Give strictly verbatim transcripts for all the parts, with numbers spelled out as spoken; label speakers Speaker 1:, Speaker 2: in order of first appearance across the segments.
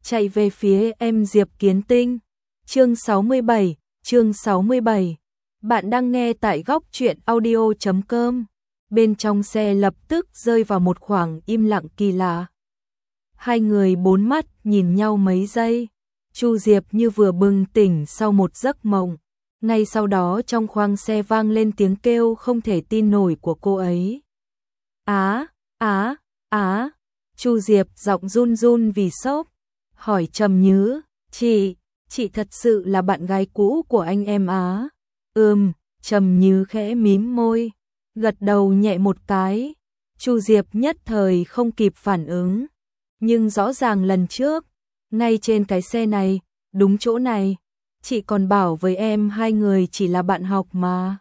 Speaker 1: chạy về phía em Diệp Kiến Tinh. Chương sáu mươi bảy, chương sáu mươi bảy. Bạn đang nghe tại góc truyện audio chấm com. Bên trong xe lập tức rơi vào một khoảng im lặng kỳ lạ. Hai người bốn mắt nhìn nhau mấy giây. Chu Diệp như vừa bừng tỉnh sau một giấc mộng. Ngay sau đó trong khoang xe vang lên tiếng kêu không thể tin nổi của cô ấy. Á, á, á. Chu Diệp giọng run run vì sốc. Hỏi Trầm Nhứ, chị, chị thật sự là bạn gái cũ của anh em á? Ừm, Trầm Nhứ khẽ mím môi, gật đầu nhẹ một cái. Chu Diệp nhất thời không kịp phản ứng. Nhưng rõ ràng lần trước, ngay trên cái xe này, đúng chỗ này, chị còn bảo với em hai người chỉ là bạn học mà.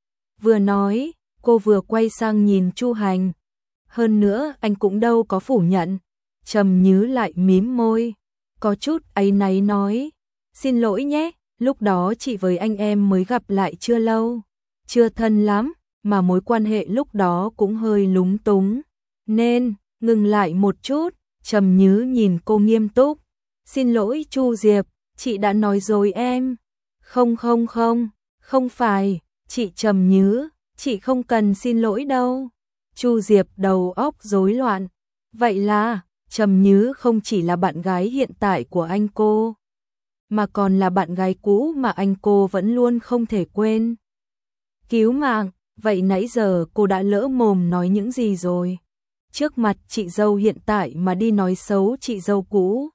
Speaker 1: Vừa nói, cô vừa quay sang nhìn Chu Hành. Hơn nữa anh cũng đâu có phủ nhận. Trầm Nhứ lại mím môi, có chút áy náy nói, xin lỗi nhé, lúc đó chị với anh em mới gặp lại chưa lâu, chưa thân lắm, mà mối quan hệ lúc đó cũng hơi lúng túng, nên ngừng lại một chút. Trầm Nhứ nhìn cô nghiêm túc, xin lỗi Chu Diệp, chị đã nói rồi em. Không không không, không phải, chị Trầm Nhứ, chị không cần xin lỗi đâu. Chu Diệp đầu óc rối loạn, vậy là Trầm Nhứ không chỉ là bạn gái hiện tại của anh cô, mà còn là bạn gái cũ mà anh cô vẫn luôn không thể quên. Cứu mạng, vậy nãy giờ cô đã lỡ mồm nói những gì rồi? Trước mặt chị dâu hiện tại mà đi nói xấu chị dâu cũ.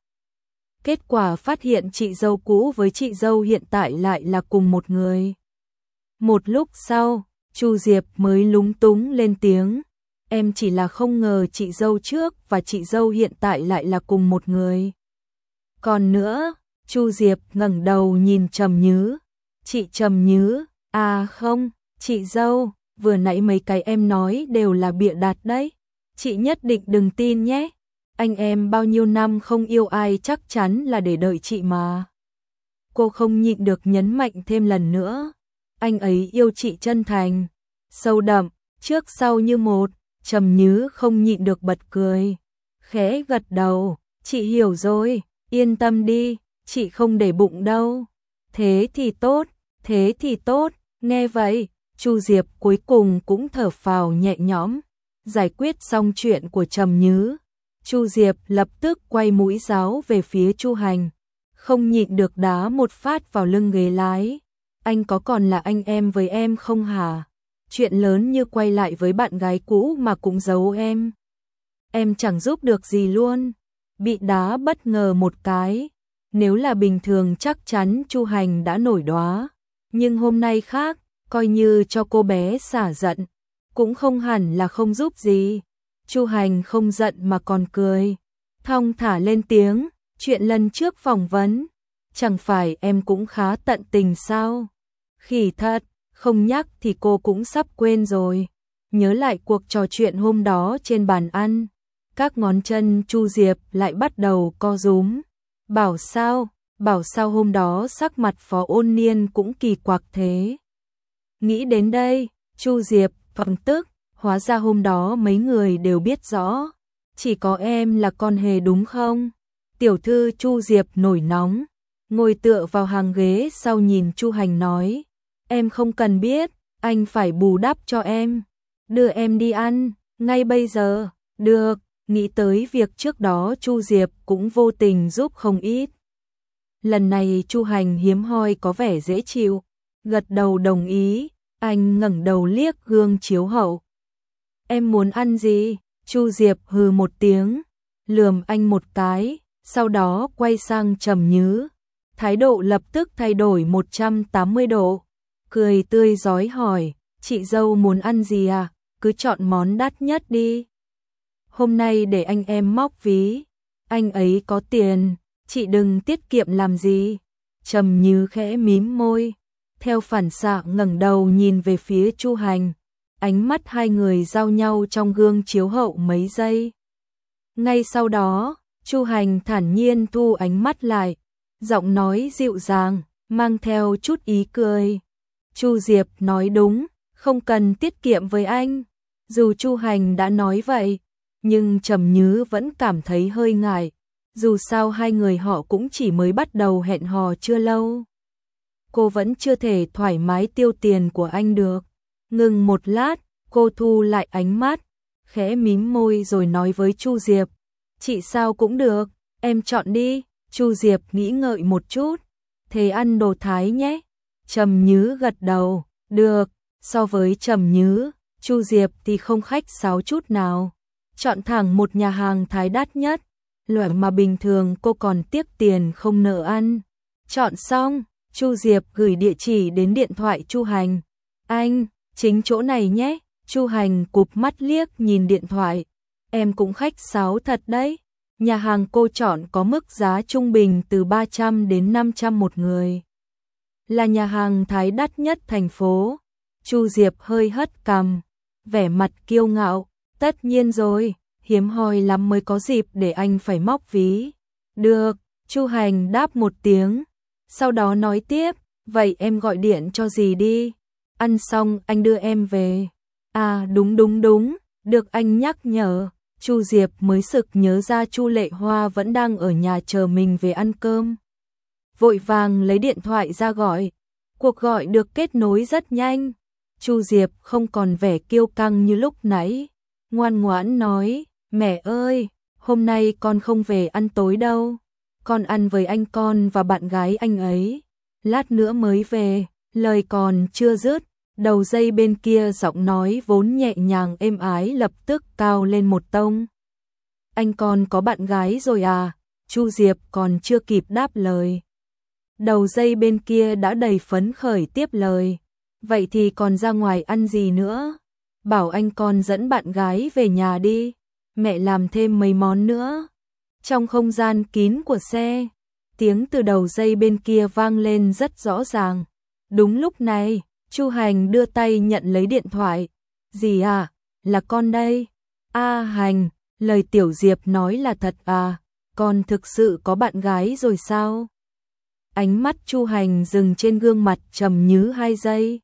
Speaker 1: Kết quả phát hiện chị dâu cũ với chị dâu hiện tại lại là cùng một người. Một lúc sau, Chu Diệp mới lúng túng lên tiếng. Em chỉ là không ngờ chị dâu trước và chị dâu hiện tại lại là cùng một người. Còn nữa, Chu Diệp ngẩng đầu nhìn Trầm Nhứ. Chị Trầm Nhứ, à không, chị dâu, vừa nãy mấy cái em nói đều là bịa đặt đấy. Chị nhất định đừng tin nhé. Anh em bao nhiêu năm không yêu ai chắc chắn là để đợi chị mà. Cô không nhịn được nhấn mạnh thêm lần nữa. Anh ấy yêu chị chân thành, sâu đậm, trước sau như một. Trầm Nhứ không nhịn được bật cười, khẽ gật đầu, chị hiểu rồi, yên tâm đi, chị không để bụng đâu. Thế thì tốt, thế thì tốt. Nghe vậy, Chu Diệp cuối cùng cũng thở phào nhẹ nhõm. Giải quyết xong chuyện của Trầm Nhứ, Chu Diệp lập tức quay mũi giáo về phía Chu Hành, không nhịn được đá một phát vào lưng ghế lái. Anh có còn là anh em với em không hả? Chuyện lớn như quay lại với bạn gái cũ mà cũng giấu em. Em chẳng giúp được gì luôn. Bị đá bất ngờ một cái. Nếu là bình thường chắc chắn Chu Hành đã nổi đoá. Nhưng hôm nay khác, coi như cho cô bé xả giận. Cũng không hẳn là không giúp gì. Chu Hành không giận mà còn cười. Thong thả lên tiếng, chuyện lần trước phỏng vấn. Chẳng phải em cũng khá tận tình sao? Khỉ thật. Không nhắc thì cô cũng sắp quên rồi. Nhớ lại cuộc trò chuyện hôm đó trên bàn ăn, các ngón chân Chu Diệp lại bắt đầu co rúm. Bảo sao, bảo sao hôm đó sắc mặt Phó Ôn Niên cũng kỳ quặc thế. Nghĩ đến đây, Chu Diệp phẫn tức, hóa ra hôm đó mấy người đều biết rõ. Chỉ có em là con hề đúng không? Tiểu thư Chu Diệp nổi nóng, ngồi tựa vào hàng ghế sau nhìn Chu Hành nói. Em không cần biết, anh phải bù đắp cho em. Đưa em đi ăn, ngay bây giờ. Được, nghĩ tới việc trước đó Chu Diệp cũng vô tình giúp không ít. Lần này Chu Hành hiếm hoi có vẻ dễ chịu, gật đầu đồng ý. Anh ngẩng đầu liếc gương chiếu hậu. Em muốn ăn gì? Chu Diệp hừ một tiếng, lườm anh một cái, sau đó quay sang Trầm Nhứ. Thái độ lập tức thay đổi một trăm tám mươi độ. Cười tươi rói hỏi, chị dâu muốn ăn gì à? Cứ chọn món đắt nhất đi. Hôm nay để anh em móc ví. Anh ấy có tiền, chị đừng tiết kiệm làm gì. Trầm Nhứ khẽ mím môi, theo phản xạ ngẩng đầu nhìn về phía Chu Hành. Ánh mắt hai người giao nhau trong gương chiếu hậu mấy giây. Ngay sau đó, Chu Hành thản nhiên thu ánh mắt lại, giọng nói dịu dàng, mang theo chút ý cười. Chu Diệp nói đúng, không cần tiết kiệm với anh. Dù Chu Hành đã nói vậy, nhưng Trầm Nhứ vẫn cảm thấy hơi ngại. Dù sao hai người họ cũng chỉ mới bắt đầu hẹn hò chưa lâu. Cô vẫn chưa thể thoải mái tiêu tiền của anh được. Ngừng một lát, cô thu lại ánh mắt, khẽ mím môi rồi nói với Chu Diệp. Chị sao cũng được, em chọn đi. Chu Diệp nghĩ ngợi một chút. Thế ăn đồ Thái nhé. Trầm Nhứ gật đầu. Được. So với Trầm Nhứ, Chu Diệp thì không khách sáo chút nào. Chọn thẳng một nhà hàng Thái đắt nhất, loại mà bình thường cô còn tiếc tiền không nỡ ăn. Chọn xong, Chu Diệp gửi địa chỉ đến điện thoại Chu Hành. Anh, chính chỗ này nhé. Chu Hành cụp mắt liếc nhìn điện thoại. Em cũng khách sáo thật đấy. Nhà hàng cô chọn có mức giá trung bình từ ba trăm đến năm trăm một người. Là nhà hàng Thái đắt nhất thành phố. Chu Diệp hơi hất cằm, vẻ mặt kiêu ngạo. Tất nhiên rồi, hiếm hoi lắm mới có dịp để anh phải móc ví. Được, Chu Hành đáp một tiếng. Sau đó nói tiếp, vậy em gọi điện cho dì đi. Ăn xong anh đưa em về. À đúng đúng đúng, được anh nhắc nhở. Chu Diệp mới sực nhớ ra Chu Lệ Hoa vẫn đang ở nhà chờ mình về ăn cơm. Vội vàng lấy điện thoại ra gọi. Cuộc gọi được kết nối rất nhanh. Chu Diệp không còn vẻ kiêu căng như lúc nãy. Ngoan ngoãn nói, mẹ ơi, hôm nay con không về ăn tối đâu. Con ăn với anh con và bạn gái anh ấy. Lát nữa mới về. Lời còn chưa dứt, đầu dây bên kia giọng nói vốn nhẹ nhàng êm ái lập tức cao lên một tông. Anh con có bạn gái rồi à? Chu Diệp còn chưa kịp đáp lời. Đầu dây bên kia đã đầy phấn khởi tiếp lời. Vậy thì còn ra ngoài ăn gì nữa? Bảo anh con dẫn bạn gái về nhà đi. Mẹ làm thêm mấy món nữa. Trong không gian kín của xe, tiếng từ đầu dây bên kia vang lên rất rõ ràng. Đúng lúc này, Chu Hành đưa tay nhận lấy điện thoại. Dì à, là con đây. A Hành, lời Tiểu Diệp nói là thật à? Con thực sự có bạn gái rồi sao? Ánh mắt Chu Hành dừng trên gương mặt Trầm Nhứ hai giây.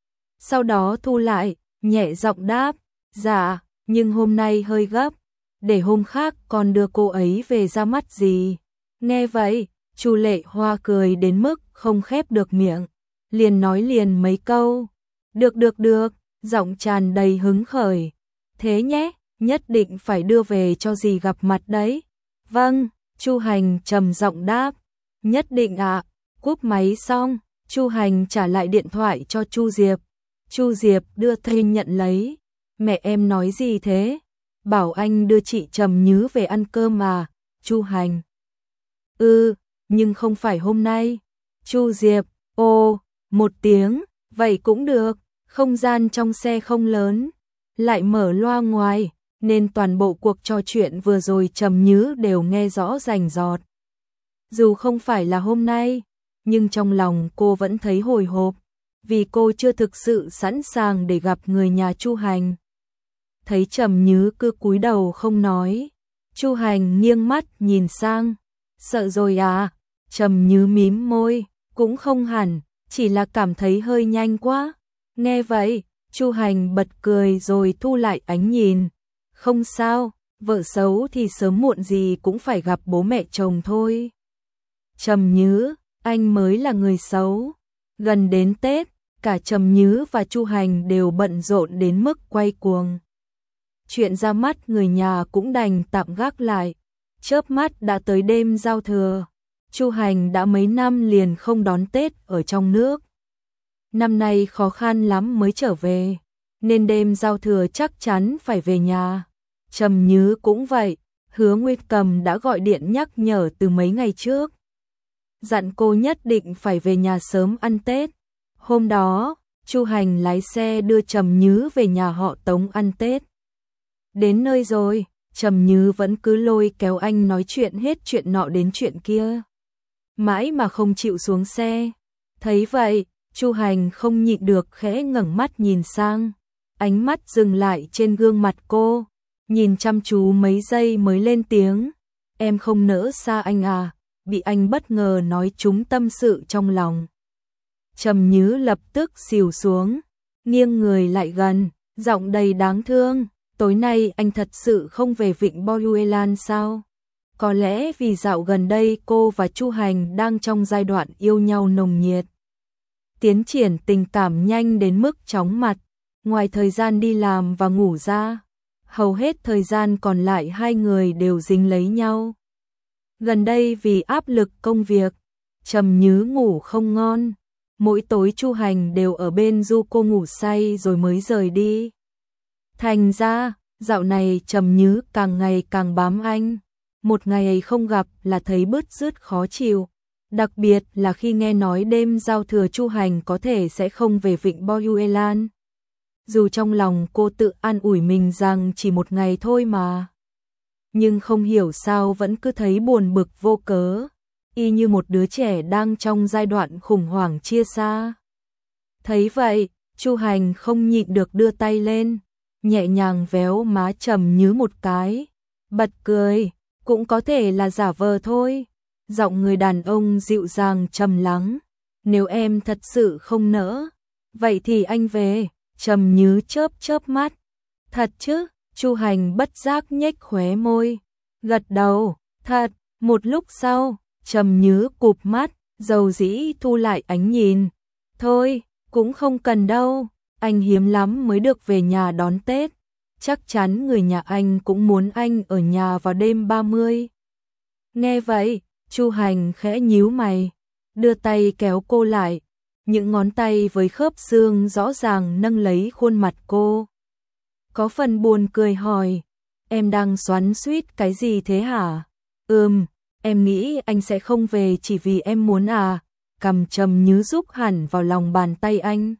Speaker 1: Sau đó thu lại, nhẹ giọng đáp, dạ, nhưng hôm nay hơi gấp, để hôm khác con đưa cô ấy về ra mắt gì. Nghe vậy, Chu Lệ Hoa cười đến mức không khép được miệng, liền nói liền mấy câu. Được được được, giọng tràn đầy hứng khởi. Thế nhé, nhất định phải đưa về cho dì gặp mặt đấy. Vâng, Chu Hành trầm giọng đáp. Nhất định ạ. Cúp máy xong, Chu Hành trả lại điện thoại cho Chu Diệp. Chu Diệp đưa tay nhận lấy. Mẹ em nói gì thế? Bảo anh đưa chị Trầm Nhứ về ăn cơm mà. Chu Hành. Ừ, nhưng không phải hôm nay. Chu Diệp, ồ, một tiếng, vậy cũng được. Không gian trong xe không lớn, lại mở loa ngoài, nên toàn bộ cuộc trò chuyện vừa rồi Trầm Nhứ đều nghe rõ rành rọt. Dù không phải là hôm nay, nhưng trong lòng cô vẫn thấy hồi hộp, vì cô chưa thực sự sẵn sàng để gặp người nhà Chu Hành. Thấy Trầm Nhứ cứ cúi đầu không nói, Chu Hành nghiêng mắt nhìn sang. Sợ rồi à? Trầm Nhứ mím môi, cũng không hẳn, chỉ là cảm thấy hơi nhanh quá. Nghe vậy, Chu Hành bật cười rồi thu lại ánh nhìn. Không sao, vợ xấu thì sớm muộn gì cũng phải gặp bố mẹ chồng thôi. Trầm Nhứ, anh mới là người xấu. Gần đến Tết, cả Trầm Nhứ và Chu Hành đều bận rộn đến mức quay cuồng. Chuyện ra mắt người nhà cũng đành tạm gác lại. Chớp mắt đã tới đêm giao thừa. Chu Hành đã mấy năm liền không đón Tết ở trong nước. Năm nay khó khăn lắm mới trở về, nên đêm giao thừa chắc chắn phải về nhà. Trầm Nhứ cũng vậy, Hứa Nguyệt Cầm đã gọi điện nhắc nhở từ mấy ngày trước. Dặn cô nhất định phải về nhà sớm ăn Tết. Hôm đó, Chu Hành lái xe đưa Trầm Nhứ về nhà họ Tống ăn Tết. Đến nơi rồi, Trầm Nhứ vẫn cứ lôi kéo anh nói chuyện hết chuyện nọ đến chuyện kia. Mãi mà không chịu xuống xe. Thấy vậy, Chu Hành không nhịn được khẽ ngẩng mắt nhìn sang. Ánh mắt dừng lại trên gương mặt cô. Nhìn chăm chú mấy giây mới lên tiếng. Em không nỡ xa anh à? Bị anh bất ngờ nói trúng tâm sự trong lòng. Trầm Nhứ lập tức xỉu xuống, nghiêng người lại gần, giọng đầy đáng thương. Tối nay anh thật sự không về Vịnh Boruelan sao? Có lẽ vì dạo gần đây cô và Chu Hành đang trong giai đoạn yêu nhau nồng nhiệt. Tiến triển tình cảm nhanh đến mức chóng mặt, ngoài thời gian đi làm và ngủ ra, hầu hết thời gian còn lại hai người đều dính lấy nhau. Gần đây vì áp lực công việc, Trầm Nhứ ngủ không ngon, mỗi tối Chu Hành đều ở bên du cô ngủ say rồi mới rời đi. Thành ra, dạo này Trầm Nhứ càng ngày càng bám anh, một ngày không gặp là thấy bứt rứt khó chịu, đặc biệt là khi nghe nói đêm giao thừa Chu Hành có thể sẽ không về vịnh Boyuelan. Dù trong lòng cô tự an ủi mình rằng chỉ một ngày thôi mà, nhưng không hiểu sao vẫn cứ thấy buồn bực vô cớ, y như một đứa trẻ đang trong giai đoạn khủng hoảng chia xa. Thấy vậy, Chu Hành không nhịn được đưa tay lên, nhẹ nhàng véo má Trầm Nhứ một cái, bật cười, cũng có thể là giả vờ thôi. Giọng người đàn ông dịu dàng trầm lắng, nếu em thật sự không nỡ, vậy thì anh về. Trầm Nhứ chớp chớp mắt, thật chứ? Chu Hành bất giác nhếch khóe môi, gật đầu, thật. Một lúc sau, Trầm Nhứ cụp mắt, dầu dĩ thu lại ánh nhìn, thôi, cũng không cần đâu, anh hiếm lắm mới được về nhà đón Tết, chắc chắn người nhà anh cũng muốn anh ở nhà vào đêm ba mươi. Nghe vậy, Chu Hành khẽ nhíu mày, đưa tay kéo cô lại, những ngón tay với khớp xương rõ ràng nâng lấy khuôn mặt cô. Có phần buồn cười hỏi, em đang xoắn xuýt cái gì thế hả? Ừm, em nghĩ anh sẽ không về chỉ vì em muốn à? Cầm Trầm Nhứ rúc hẳn vào lòng bàn tay anh.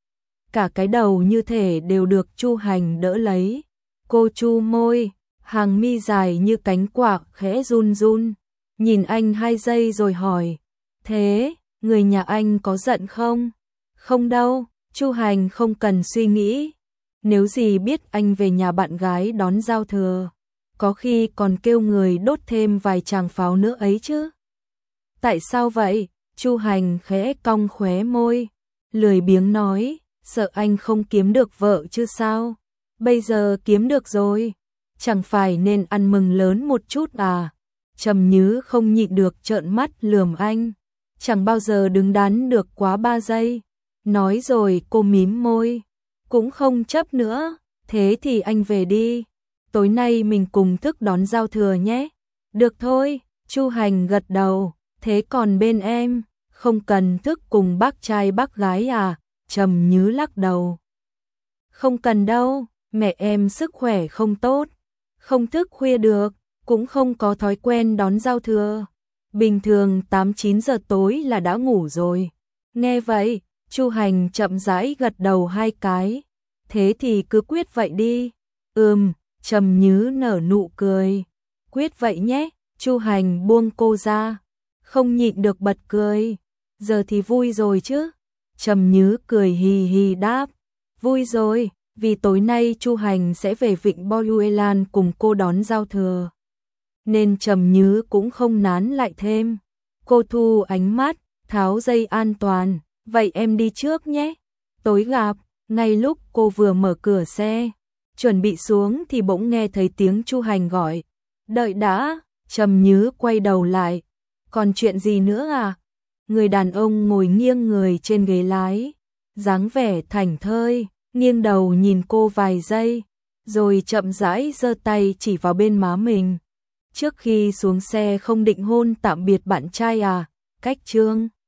Speaker 1: Cả cái đầu như thể đều được Chu Hành đỡ lấy. Cô chu môi, hàng mi dài như cánh quạ khẽ run run, nhìn anh hai giây rồi hỏi, thế, người nhà anh có giận không? Không đâu, Chu Hành không cần suy nghĩ. Nếu gì biết anh về nhà bạn gái đón giao thừa, có khi còn kêu người đốt thêm vài tràng pháo nữa ấy chứ. Tại sao vậy? Chu Hành khẽ cong khóe môi, lười biếng nói, sợ anh không kiếm được vợ chứ sao? Bây giờ kiếm được rồi, chẳng phải nên ăn mừng lớn một chút à? Trầm Nhứ không nhịn được trợn mắt lườm anh, chẳng bao giờ đứng đắn được quá ba giây. Nói rồi cô mím môi, cũng không chấp nữa, thế thì anh về đi, tối nay mình cùng thức đón giao thừa nhé. Được thôi, Chu Hành gật đầu, thế còn bên em, không cần thức cùng bác trai bác gái à? Trầm Nhứ lắc đầu, không cần đâu, mẹ em sức khỏe không tốt, không thức khuya được, cũng không có thói quen đón giao thừa, bình thường tám chín giờ tối là đã ngủ rồi. Nghe vậy, Chu Hành chậm rãi gật đầu hai cái, thế thì cứ quyết vậy đi. Ừm, Trầm Nhứ nở nụ cười, quyết vậy nhé. Chu Hành buông cô ra, không nhịn được bật cười, giờ thì vui rồi chứ? Trầm Nhứ cười hì hì đáp, vui rồi, vì tối nay Chu Hành sẽ về vịnh Boyuelan cùng cô đón giao thừa, nên Trầm Nhứ cũng không nán lại thêm. Cô thu ánh mắt, tháo dây an toàn, vậy em đi trước nhé, tối gặp. Ngay lúc cô vừa mở cửa xe, chuẩn bị xuống thì bỗng nghe thấy tiếng Chu Hành gọi, đợi đã. Trầm Nhứ quay đầu lại, còn chuyện gì nữa à? Người đàn ông ngồi nghiêng người trên ghế lái, dáng vẻ thảnh thơi, nghiêng đầu nhìn cô vài giây, rồi chậm rãi giơ tay chỉ vào bên má mình. Trước khi xuống xe không định hôn tạm biệt bạn trai à? Cách chương